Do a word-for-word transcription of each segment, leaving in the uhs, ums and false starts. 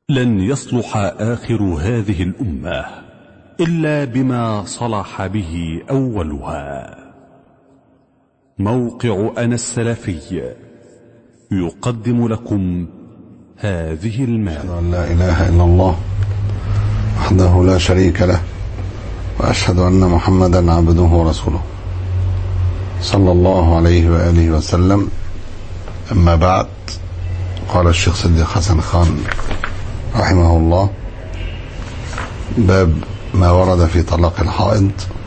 لن يصلح آخر هذه الأمة إلا بما صلح به أولها. موقع أنا السلفي يقدم لكم هذه المادة. أن لا إله إلا الله وحده لا شريك له، وأشهد أن محمدا عبده ورسوله صلى الله عليه وآله وسلم. أما بعد، قال الشيخ صديق حسن خان رحمه الله: باب ما ورد في طلاق الحائض.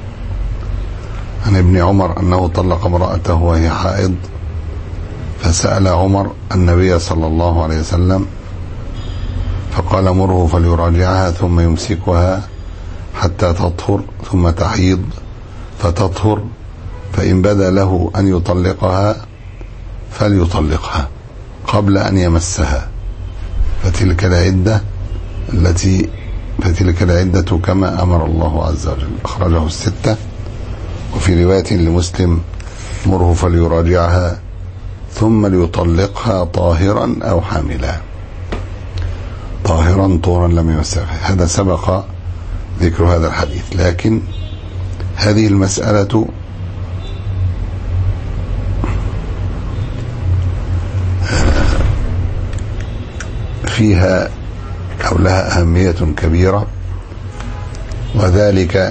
عن ابن عمر أنه طلق امرأته وهي حائض، فسأل عمر النبي صلى الله عليه وسلم فقال: مره فليراجعها ثم يمسكها حتى تطهر ثم تحيض فتطهر، فإن بدا له أن يطلقها فليطلقها قبل أن يمسها، فتلك العدة التي فتلك العدة كما أمر الله عز وجل. أخرجه الستة. وفي رواية لمسلم: مره فليراجعها ثم ليطلقها طاهرا أو حاملا. طاهرا طهرا لم يمسها. هذا سبق ذكر هذا الحديث، لكن هذه المسألة فيها أو لها أهمية كبيرة، وذلك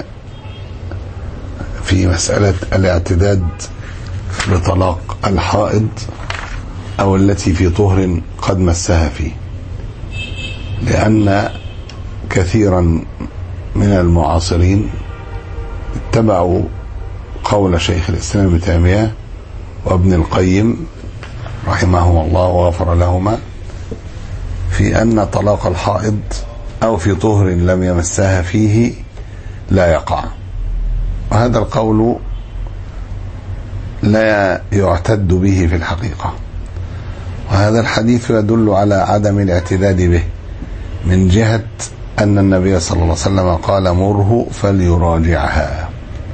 في مسألة الاعتداد بطلاق الحائض أو التي في طهر قد مسها فيه، لأن كثيرا من المعاصرين اتبعوا قول شيخ الإسلام ابن تيمية وابن القيم رحمهما الله وغفر لهما في أن طلاق الحائض أو في طهر لم يمسها فيه لا يقع. وهذا القول لا يعتد به في الحقيقة، وهذا الحديث يدل على عدم الاعتداد به من جهة أن النبي صلى الله عليه وسلم قال: مره فليراجعها.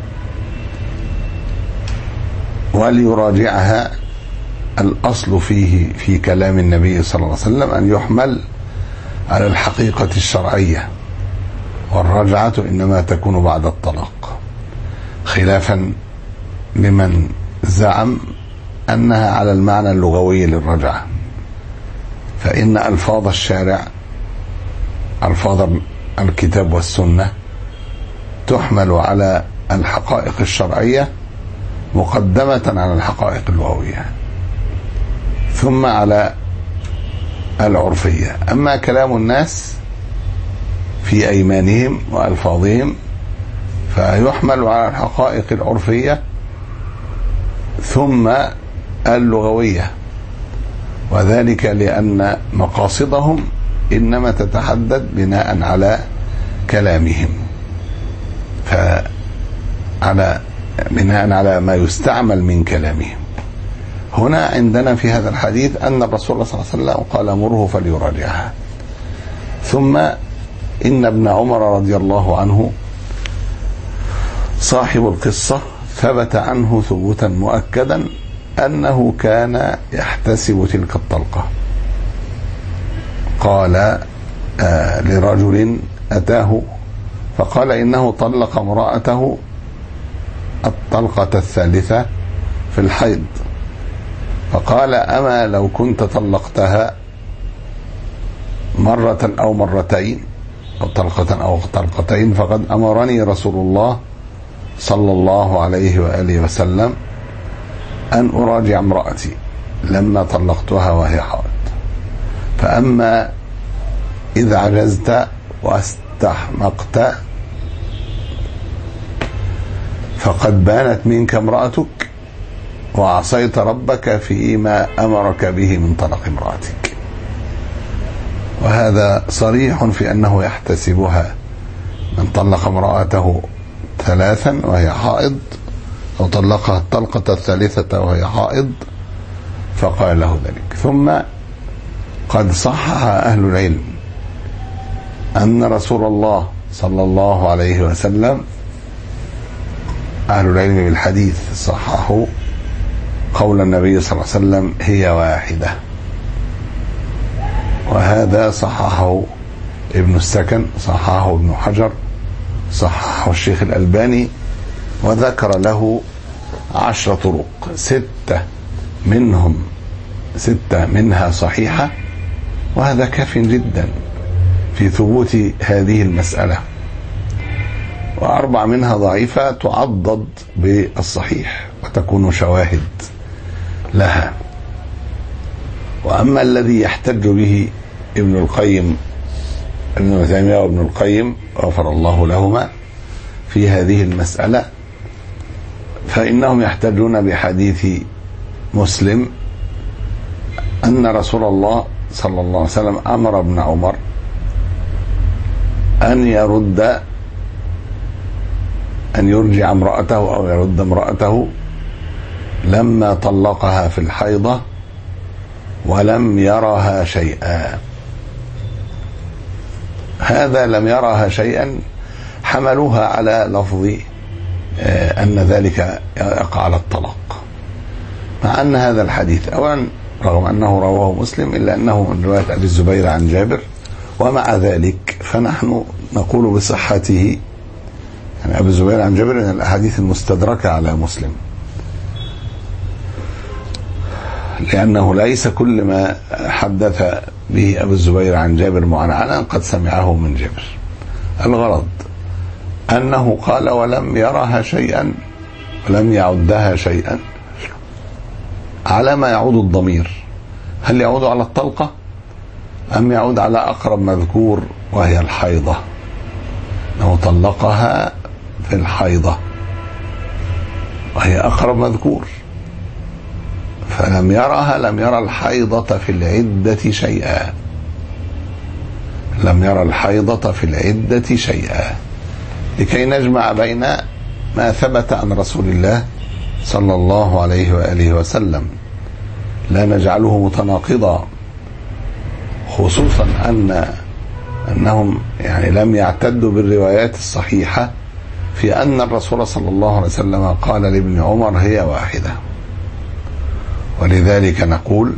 وليراجعها الأصل فيه في كلام النبي صلى الله عليه وسلم أن يحمل على الحقيقة الشرعية، والرجعة إنما تكون بعد الطلاق، خلافا لمن زعم أنها على المعنى اللغوي للرجعة. فإن ألفاظ الشارع، ألفاظ الكتاب والسنة، تحمل على الحقائق الشرعية مقدمة على الحقائق اللغوية ثم على العرفية. أما كلام الناس في أيمانهم وألفاظهم فيحمل على الحقائق العرفية ثم اللغوية، وذلك لأن مقاصدهم إنما تتحدد بناء على كلامهم، فعلى بناء على ما يستعمل من كلامهم. هنا عندنا في هذا الحديث أن الرسول صلى الله عليه وسلم قال: مره فليراجعها. ثم إن ابن عمر رضي الله عنه صاحب القصة ثبت عنه ثبوتا مؤكدا أنه كان يحتسب تلك الطلقة. قال آه لرجل أتاه فقال إنه طلق امرأته الطلقة الثالثة في الحيض، فقال: أما لو كنت طلقتها مرة أو مرتين أو طلقة أو طلقتين فقد أمرني رسول الله صلى الله عليه وآله وسلم أن أراجع امرأتي لما طلقتها وهي حائض، فأما إذا عجزت واستحمقت فقد بانت منك امرأتك وعصيت ربك فيما أمرك به من طلاق امرأتك. وهذا صريح في أنه يحتسبها من طلق امرأته ثلاثا وهي حائض، أو طلقها الطلقة الثالثة وهي حائض، فقال له ذلك. ثم قد صحح أهل العلم أن رسول الله صلى الله عليه وسلم، أهل العلم بالحديث صححوا قول النبي صلى الله عليه وسلم: هي واحدة. وهذا صححه ابن السكن، صححه ابن حجر، صححه الشيخ الألباني، وذكر له عشر طرق، ستة منهم ستة منها صحيحة، وهذا كاف جدا في ثبوت هذه المسألة، وأربع منها ضعيفة تعضد بالصحيح وتكون شواهد لها. وأما الذي يحتج به ابن القيم ابن تيمية وابن القيم غفر الله لهما في هذه المسألة، فإنهم يحتجون بحديث مسلم أن رسول الله صلى الله عليه وسلم أمر ابن عمر أن يرد أن يرجع امرأته أو يرد امرأته لما طلقها في الحيضة ولم يرها شيئا. هذا لم يرها شيئا حملوها على لفظ أن ذلك يقع على الطلاق، مع أن هذا الحديث أولا رغم أنه رواه مسلم إلا أنه من رواية أبي الزبير عن جابر، ومع ذلك فنحن نقول بصحته. يعني أبي الزبير عن جابر من الأحاديث المستدركة على مسلم، لأنه ليس كل ما حدث به أبو الزبير عن جابر معنعنا قد سمعه من جابر. الغرض أنه قال ولم يرها شيئا ولم يعدها شيئا، على ما يعود الضمير؟ هل يعود على الطلقة أم يعود على أقرب مذكور وهي الحيضة؟ أنه طلقها في الحيضة وهي أقرب مذكور، فلم يرها لم يرى الحيضة في العدة شيئا، لم يرى الحيضة في العدة شيئا، لكي نجمع بين ما ثبت عن رسول الله صلى الله عليه وآله وسلم، لا نجعله متناقضا، خصوصا أن أنهم يعني لم يعتدوا بالروايات الصحيحة في أن الرسول صلى الله عليه وسلم قال لابن عمر هي واحدة. ولذلك نقول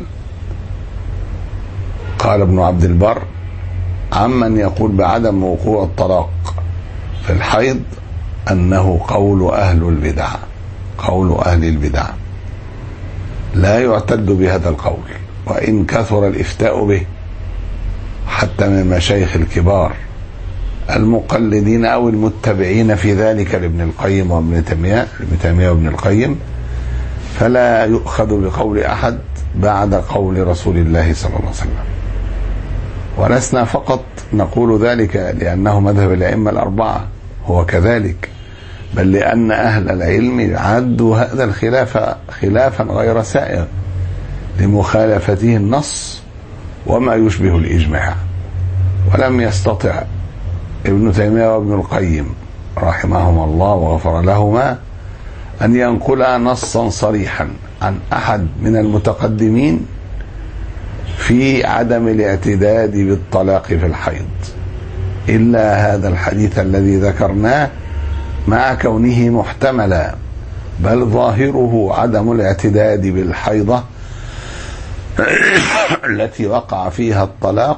قال ابن عبد البر عمن يقول بعدم وقوع الطلاق في الحيض أنه قول أهل البدع، قول أهل البدع لا يعتد بهذا القول، وإن كثر الإفتاء به حتى من مشايخ الكبار المقلدين أو المتبعين في ذلك لابن القيم وابن تيمية ابن تيمية وابن القيم، فلا يؤخذ بقول أحد بعد قول رسول الله صلى الله عليه وسلم. ولسنا فقط نقول ذلك لأنه مذهب الأئمة الأربعة، هو كذلك، بل لأن أهل العلم عدوا هذا الخلاف خلافا غير سائغ لمخالفته النص وما يشبه الإجماع. ولم يستطع ابن تيمية وابن القيم رحمهما الله وغفر لهما أن ينقل نصا صريحا عن أحد من المتقدمين في عدم الاعتداد بالطلاق في الحيض إلا هذا الحديث الذي ذكرناه، مع كونه محتملا، بل ظاهره عدم الاعتداد بالحيضة التي وقع فيها الطلاق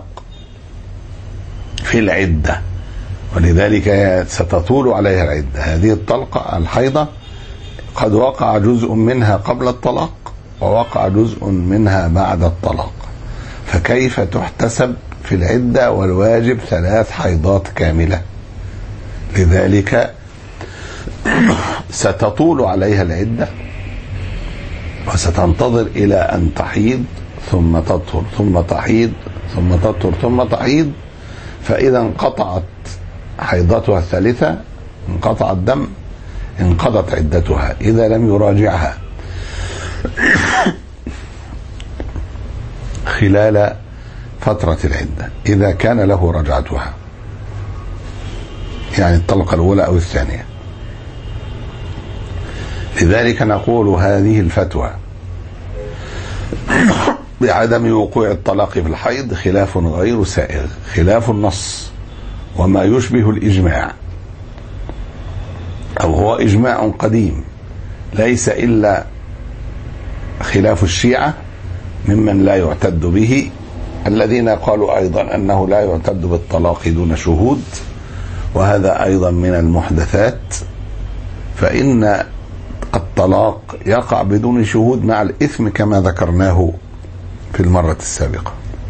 في العدة، ولذلك ستطول عليها العدة. هذه الطلقة الحيضة قد وقع جزء منها قبل الطلاق ووقع جزء منها بعد الطلاق، فكيف تحتسب في العدة والواجب ثلاث حيضات كاملة؟ لذلك ستطول عليها العدة وستنتظر إلى أن تحيض ثم تطهر ثم تحيض ثم تطهر ثم تحيض، فإذا انقطعت حيضتها الثالثة انقطع الدم انقضت عدتها إذا لم يراجعها خلال فترة العدة، إذا كان له رجعتها، يعني الطلقة الأولى أو الثانية. لذلك نقول هذه الفتوى بعدم وقوع الطلاق في الحيض خلاف غير سائغ، خلاف النص وما يشبه الإجماع، أو هو إجماع قديم ليس إلا خلاف الشيعة ممن لا يعتد به الذين قالوا أيضا أنه لا يعتد بالطلاق دون شهود، وهذا أيضا من المحدثات، فإن الطلاق يقع بدون شهود مع الإثم كما ذكرناه في المرة السابقة.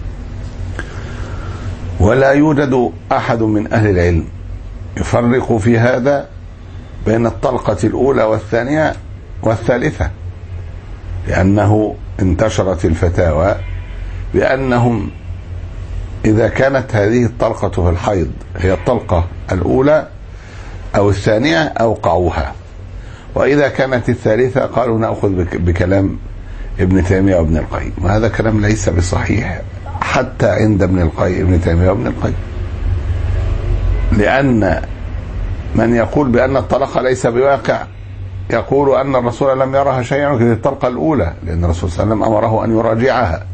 ولا يوجد أحد من أهل العلم يفرق في هذا بين الطلقة الأولى والثانية والثالثة، لأنه انتشرت الفتاوى بأنهم إذا كانت هذه الطلقة في الحيض هي الطلقة الأولى أو الثانية أوقعوها، وإذا كانت الثالثة قالوا نأخذ بكلام ابن تيمية وابن القيم، وهذا كلام ليس بصحيح حتى عند ابن القيم ابن تيمية وابن القيم، لأن من يقول بأن الطلاق ليس بواقع يقول أن الرسول لم يرها شيئا في الطلقة الأولى، لأن الرسول صلى الله عليه وسلم أمره أن يراجعها،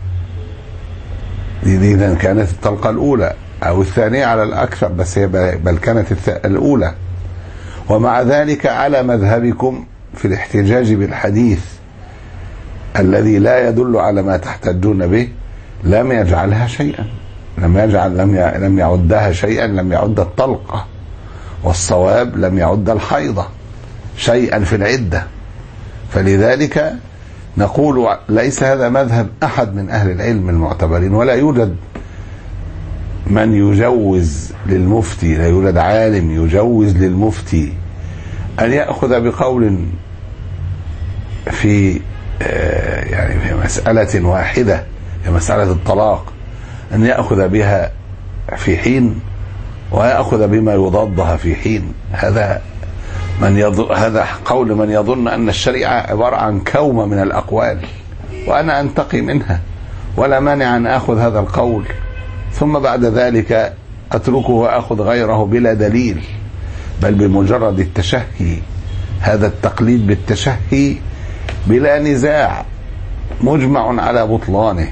إذا كانت الطلقة الأولى أو الثانية على الأكثر، بس هي بل كانت الأولى. ومع ذلك على مذهبكم في الاحتجاج بالحديث الذي لا يدل على ما تحتجون به لم يجعلها شيئا، لم يجعل لم لم يعدها شيئا، لم يعد الطلقة، والصواب لم يعد الحيضة شيئا في العدة. فلذلك نقول ليس هذا مذهب أحد من أهل العلم المعتبرين، ولا يوجد من يجوز للمفتي، لا يوجد عالم يجوز للمفتي أن يأخذ بقول في يعني في مسألة واحدة، في مسألة الطلاق، أن يأخذ بها في حين ويأخذ بما يضادها في حين. هذا من يظن هذا قول من يظن أن الشريعة عبارة عن كومة من الأقوال، وأنا أنتقي منها ولا مانع أن أخذ هذا القول ثم بعد ذلك أتركه وأخذ غيره بلا دليل، بل بمجرد التشهي، هذا التقليد بالتشهي بلا نزاع مجمع على بطلانه.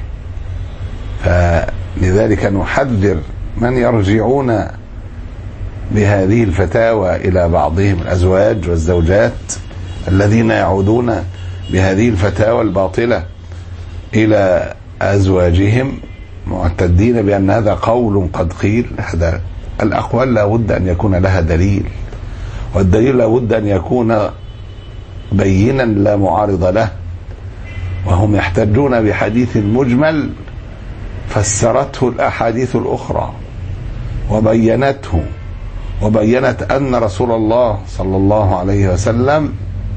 فلذلك نحذر من يرجعون بهذه الفتاوى إلى بعضهم الأزواج والزوجات الذين يعودون بهذه الفتاوى الباطلة إلى أزواجهم معتدين بأن هذا قول قد قيل. هذا الأقوال لا بد أن يكون لها دليل، والدليل لا بد أن يكون بينا لا معارض له، وهم يحتجون بحديث مجمل فسرته الأحاديث الأخرى وبينته، وبينت أن رسول الله صلى الله عليه وسلم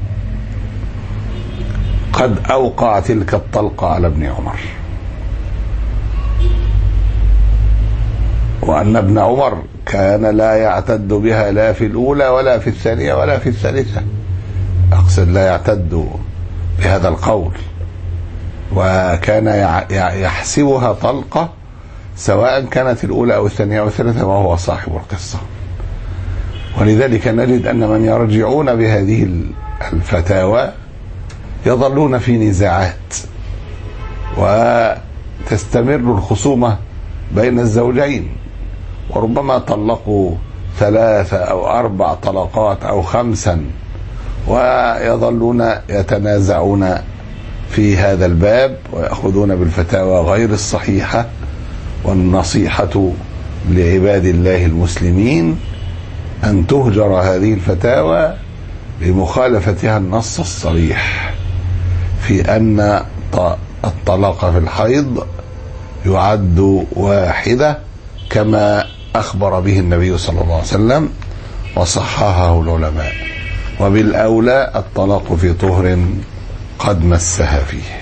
قد أوقع تلك الطلقة على ابن عمر، وأن ابن عمر كان لا يعتد بها لا في الأولى ولا في الثانية ولا في الثالثة، أقصد لا يعتد بهذا القول، وكان يحسبها طلقة سواء كانت الأولى أو الثانية أو الثالثة، وهو صاحب القصة. ولذلك نجد أن من يرجعون بهذه الفتاوى يظلون في نزاعات، وتستمر الخصومة بين الزوجين، وربما طلقوا ثلاثة أو أربع طلقات أو خمسا، ويظلون يتنازعون في هذا الباب ويأخذون بالفتاوى غير الصحيحة. والنصيحة لعباد الله المسلمين أن تهجر هذه الفتاوى لمخالفتها النص الصريح في أن الطلاق في الحيض يعد واحدة كما أخبر به النبي صلى الله عليه وسلم وصححه العلماء، وبالأولى الطلاق في طهر قد مسها فيه.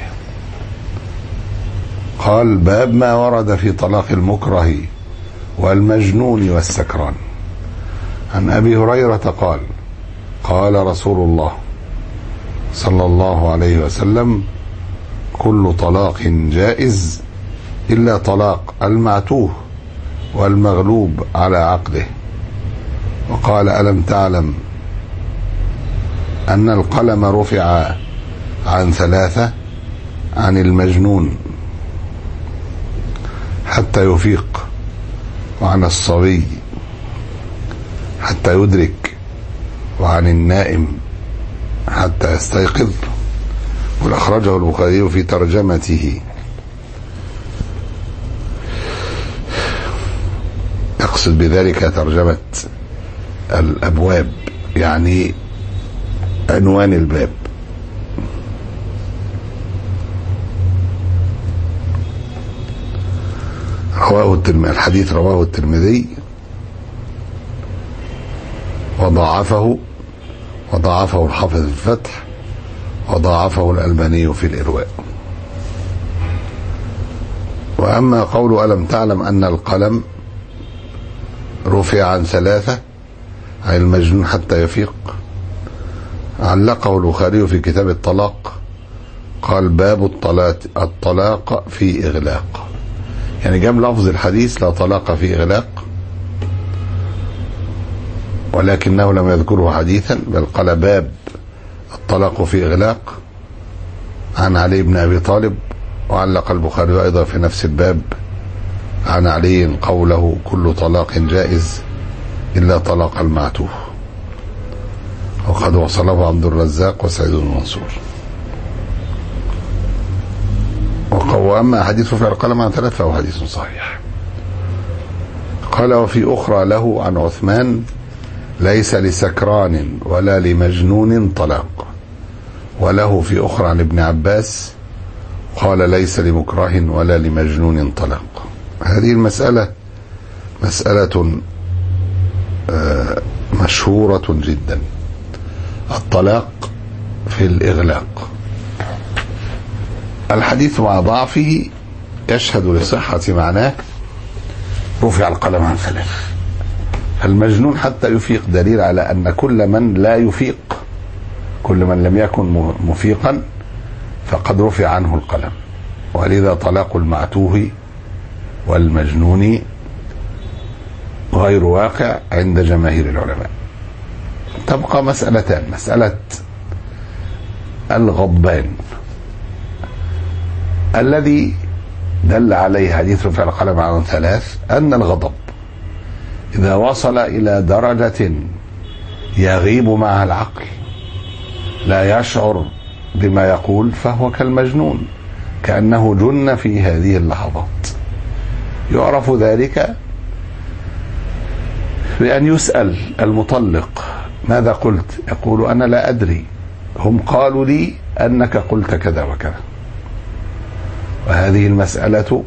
قال: باب ما ورد في طلاق المكره والمجنون والسكران. عن أبي هريرة قال: قال رسول الله صلى الله عليه وسلم: كل طلاق جائز إلا طلاق المعتوه والمغلوب على عقله. وقال: ألم تعلم أن القلم رفع عن ثلاثة، عن المجنون حتى يفيق، وعن الصبي حتى يدرك، وعن النائم حتى يستيقظ. والأخرجه البخاري في ترجمته. يقصد بذلك ترجمة الأبواب، يعني عنوان الباب. رواه الترمذي، الحديث رواه الترمذي وضاعفه وضاعفه الحافظ في الفتح وضاعفه الألباني في الإرواء. وأما قول ألم تعلم أن القلم رفع عن ثلاثة، عن المجنون حتى يفيق، علقه البخاري في كتاب الطلاق، قال باب الطلاق, الطلاق في إغلاق، يعني جاب لفظ الحديث لا طلاق في إغلاق، ولكنه لم يذكره حديثا، بل قال باب الطلاق في إغلاق عن علي بن أبي طالب. وعلق البخاري أيضا في نفس الباب عن علي قوله كل طلاق جائز إلا طلاق المعتوه، وقد وصله عبد الرزاق وسعيد بن منصور. وأما حديث رفع القلم عن ثلاثة فهو حديث صحيح. قال وفي أخرى له عن عثمان ليس لسكران ولا لمجنون طلاق، وله في أخرى عن ابن عباس قال ليس لمكره ولا لمجنون طلاق. هذه المسألة مسألة مشهورة جدا، الطلاق في الإغلاق. الحديث مع ضعفه يشهد لصحة معناه رفع القلم عن ثلاث، فالمجنون حتى يفيق دليل على أن كل من لا يفيق، كل من لم يكن مفيقا فقد رفع عنه القلم. ولذا طلاق المعتوه والمجنون غير واقع عند جماهير العلماء. تبقى مسألتان، مسألة الغضبان الذي دل عليه حديث رفع القلم عن ثلاث، أن الغضب إذا وصل إلى درجة يغيب معها العقل لا يشعر بما يقول فهو كالمجنون، كأنه جن في هذه اللحظات. يعرف ذلك بأن يسأل المطلق ماذا قلت؟ يقول أنا لا أدري، هم قالوا لي أنك قلت كذا وكذا. وهذه المسألة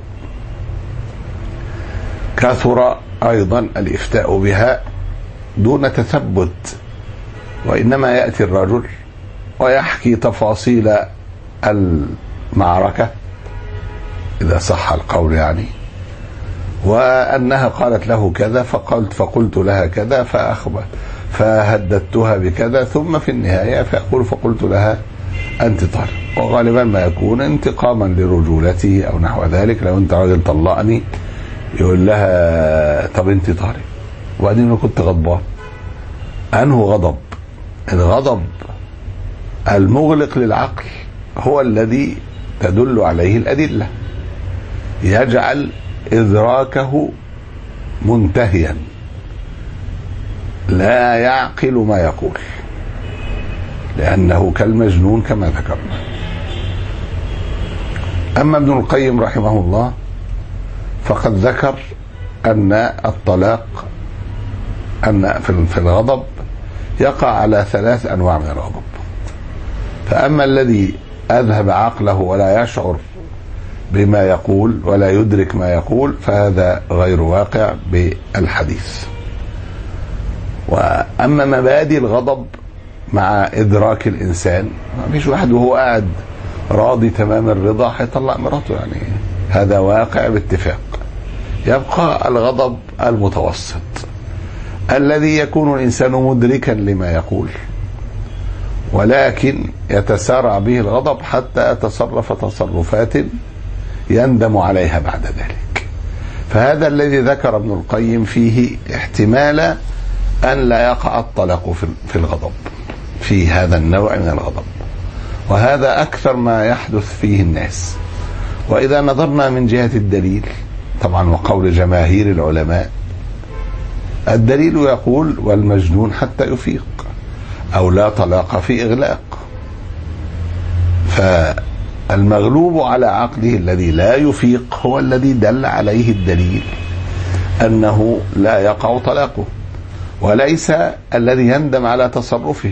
كثر أيضا الإفتاء بها دون تثبت، وإنما يأتي الرجل ويحكي تفاصيل المعركة إذا صح القول يعني، وأنها قالت له كذا فقلت فقلت لها كذا فأخبر فهددتها بكذا، ثم في النهاية فيقول فقلت لها أنت طالق، وغالبا ما يكون انتقاما لرجولته أو نحو ذلك. لو أنت راجل طلقني يقول لها طب أنت طالق، وبعدين أنا كنت غضبان. أنه غضب؟ الغضب المغلق للعقل هو الذي تدل عليه الأدلة، يجعل إدراكه منتهيا لا يعقل ما يقول، لأنه كالمجنون كما ذكرنا. أما ابن القيم رحمه الله فقد ذكر أن الطلاق أن في الغضب يقع على ثلاث أنواع من الغضب. فأما الذي أذهب عقله ولا يشعر بما يقول ولا يدرك ما يقول فهذا غير واقع بالحديث. وأما مبادئ الغضب مع إدراك الإنسان، ما فيش واحد وهو قاعد راضي تمام الرضا هيطلق مراته، يعني هذا واقع باتفاق. يبقى الغضب المتوسط الذي يكون الإنسان مدركا لما يقول ولكن يتسارع به الغضب حتى يتصرف تصرفات يندم عليها بعد ذلك. فهذا الذي ذكر ابن القيم فيه احتمال أن لا يقع الطلاق في الغضب، في هذا النوع من الغضب، وهذا أكثر ما يحدث فيه الناس. وإذا نظرنا من جهة الدليل طبعا وقول جماهير العلماء، الدليل يقول والمجنون حتى يفيق، أو لا طلاق في إغلاق. فالمغلوب على عقله الذي لا يفيق هو الذي دل عليه الدليل أنه لا يقع طلاقه، وليس الذي يندم على تصرفه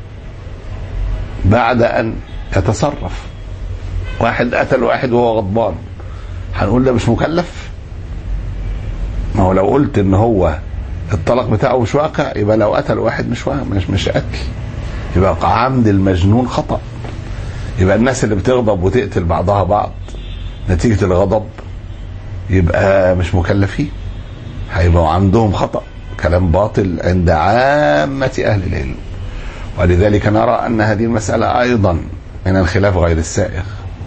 بعد أن يتصرف. واحد قتل واحد وهو غضبان، هنقول ده مش مكلف؟ ما هو لو قلت ان هو الطلاق بتاعه مش واقع، يبقى لو قتل واحد مش واقع، مش مش قتل، يبقى عمد المجنون خطأ. يبقى الناس اللي بتغضب وتقتل بعضها بعض نتيجة الغضب يبقى مش مكلفين، هيبقوا عندهم خطأ. كلام باطل عند عامة أهل العلم. ولذلك نرى أن هذه المسألة أيضا من الخلاف غير السائغ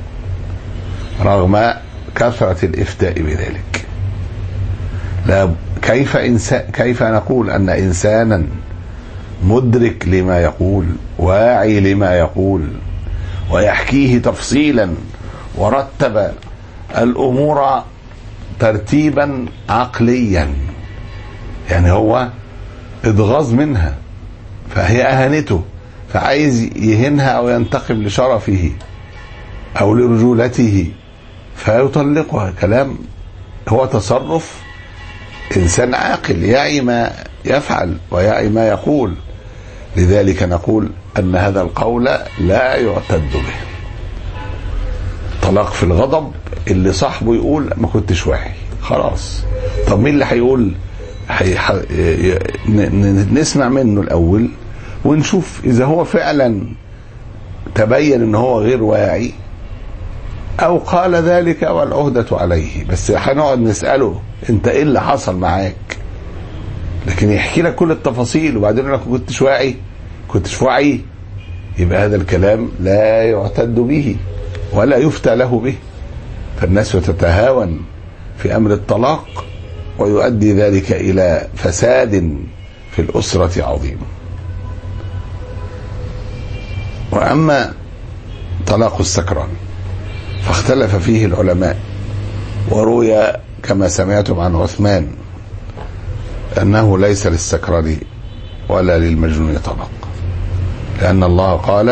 رغم كثرة الإفتاء بذلك. لا كيف إنسان كيف نقول أن إنسانا مدرك لما يقول واعي لما يقول ويحكيه تفصيلا ورتب الأمور ترتيبا عقليا، يعني هو اتغاظ منها فهي أهانته فعايز يهنها أو ينتقم لشرفه أو لرجولته فيطلقها. كلام هو تصرف إنسان عاقل يعي ما يفعل ويعي ما يقول. لذلك نقول أن هذا القول لا يعتد به. طلاق في الغضب اللي صاحبه يقول ما كنتش واعي خلاص. طب مين اللي هيقول؟ حي... ح... نسمع منه الأول ونشوف إذا هو فعلا تبين إن هو غير واعي أو قال ذلك والعهدة عليه. بس هنقعد نسأله أنت إيه اللي حصل معاك، لكن يحكي لك كل التفاصيل وبعدين يقول لك ما كنتش واعي كنتش واعي، يبقى هذا الكلام لا يعتد به ولا يفتى له به. فالناس تتهاون في أمر الطلاق ويؤدي ذلك إلى فساد في الأسرة عظيم. وأما طلاق السكران فاختلف فيه العلماء، وروي كما سمعتم عن عثمان أنه ليس للسكران ولا للمجنون طلاق، لأن الله قال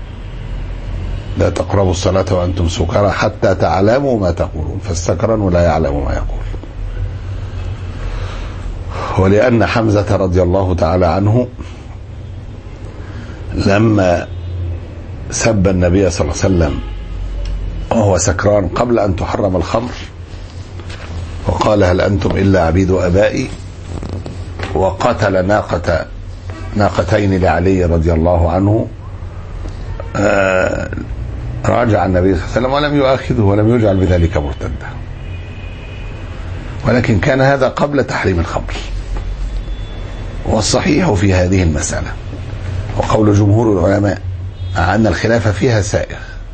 لا تقربوا الصلاة وأنتم سكارى حتى تعلموا ما تقولون، فالسكران لا يعلم ما يقول. ولأن حمزة رضي الله تعالى عنه لما سب النبي صلى الله عليه وسلم وهو سكران قبل أن تحرم الخمر وقال هل أنتم إلا عبيد أبائي، وقتل ناقة ناقتين لعلي رضي الله عنه، آه راجع النبي صلى الله عليه وسلم ولم يؤاخذه ولم يجعل بذلك مرتدا، ولكن كان هذا قبل تحريم الخمر. والصحيح في هذه المسألة وقول جمهور العلماء أن الخلاف فيها سائغ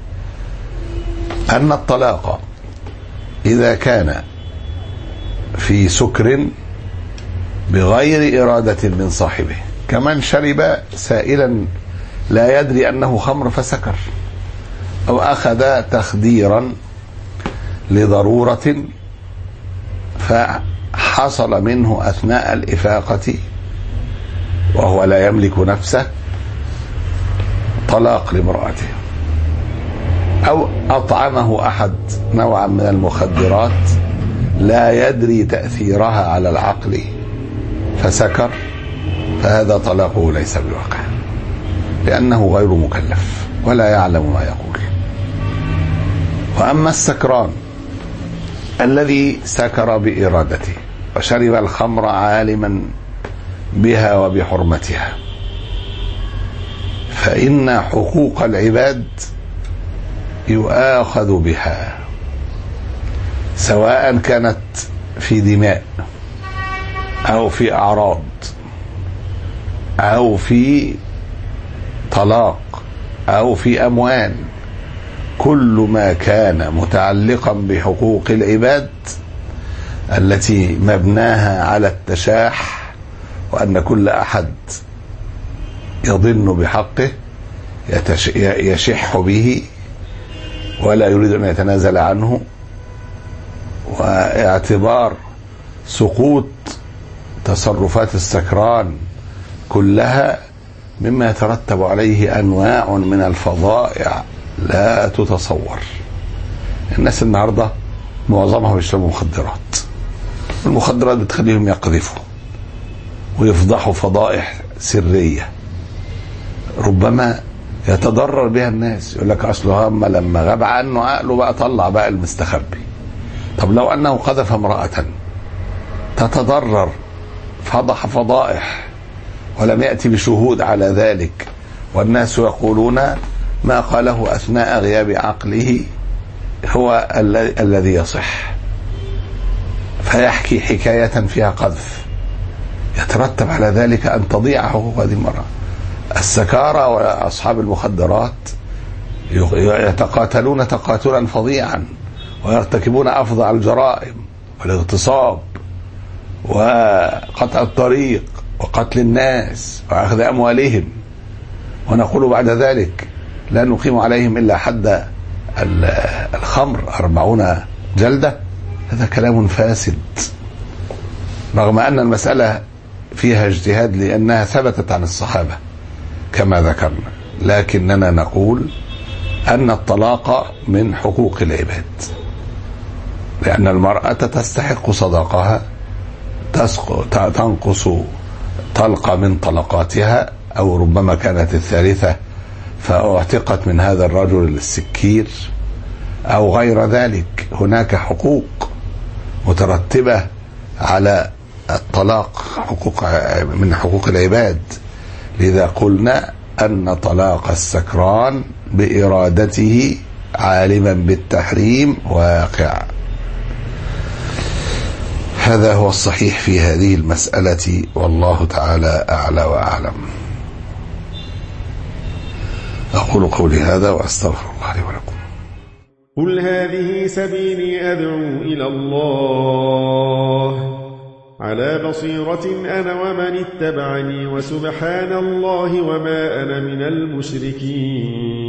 أن الطلاق إذا كان في سكر بغير إرادة من صاحبه، كمن شرب سائلا لا يدري أنه خمر فسكر، أو أخذ تخديرا لضرورة فحصل منه أثناء الإفاقة وهو لا يملك نفسه طلاق لامرأته، أو أطعمه أحد نوعا من المخدرات لا يدري تأثيرها على العقل فسكر، فهذا طلاقه ليس بواقع لأنه غير مكلف ولا يعلم ما يقول. وأما السكران الذي سكر بإرادته وشرب الخمر عالما بها وبحرمتها، فإن حقوق العباد يؤاخذ بها، سواء كانت في دماء أو في أعراض أو في طلاق أو في أموال. كل ما كان متعلقا بحقوق العباد التي مبناها على التشاح وأن كل أحد يظن بحقه يشح به ولا يريد أن يتنازل عنه، واعتبار سقوط تصرفات السكران كلها مما يترتب عليه أنواع من الفظائع لا تتصور. الناس النهاردة معظمها بيشربوا مخدرات المخدرات بتخليهم يقذفوا ويفضحوا فضائح سرية ربما يتضرر بها الناس. يقول لك أصله هم لما غاب عنه عقله بقى طلع بقى المستخبي. طب لو أنه قذف امرأة تتضرر، فضح فضائح ولم يأتي بشهود على ذلك، والناس يقولون ما قاله أثناء غياب عقله هو الذي يصح، فيحكي حكاية فيها قذف، يترتب على ذلك أن تضيع حقوق هذه المرأة. السكارى وأصحاب المخدرات يتقاتلون تقاتلا فظيعا ويرتكبون أفظع الجرائم والاغتصاب وقطع الطريق وقتل الناس وأخذ أموالهم، ونقول بعد ذلك لا نقيم عليهم إلا حد الخمر أربعون جلدة. هذا كلام فاسد، رغم أن المسألة فيها اجتهاد لأنها ثبتت عن الصحابة كما ذكرنا، لكننا نقول أن الطلاق من حقوق العباد، لأن المرأة تستحق صداقها، تنقص طلقة من طلقاتها، أو ربما كانت الثالثة فاعتقت من هذا الرجل السكير أو غير ذلك. هناك حقوق مترتبة على الطلاق، حقوق من حقوق العباد. لذا قلنا أن طلاق السكران بإرادته عالما بالتحريم واقع. هذا هو الصحيح في هذه المسألة، والله تعالى أعلى وأعلم. أقول قولي هذا وأستغفر الله لي ولكم. قل هذه سبيلي أدعو إلى الله على بصيرة أنا ومن اتبعني، وسبحان الله وما أنا من المشركين.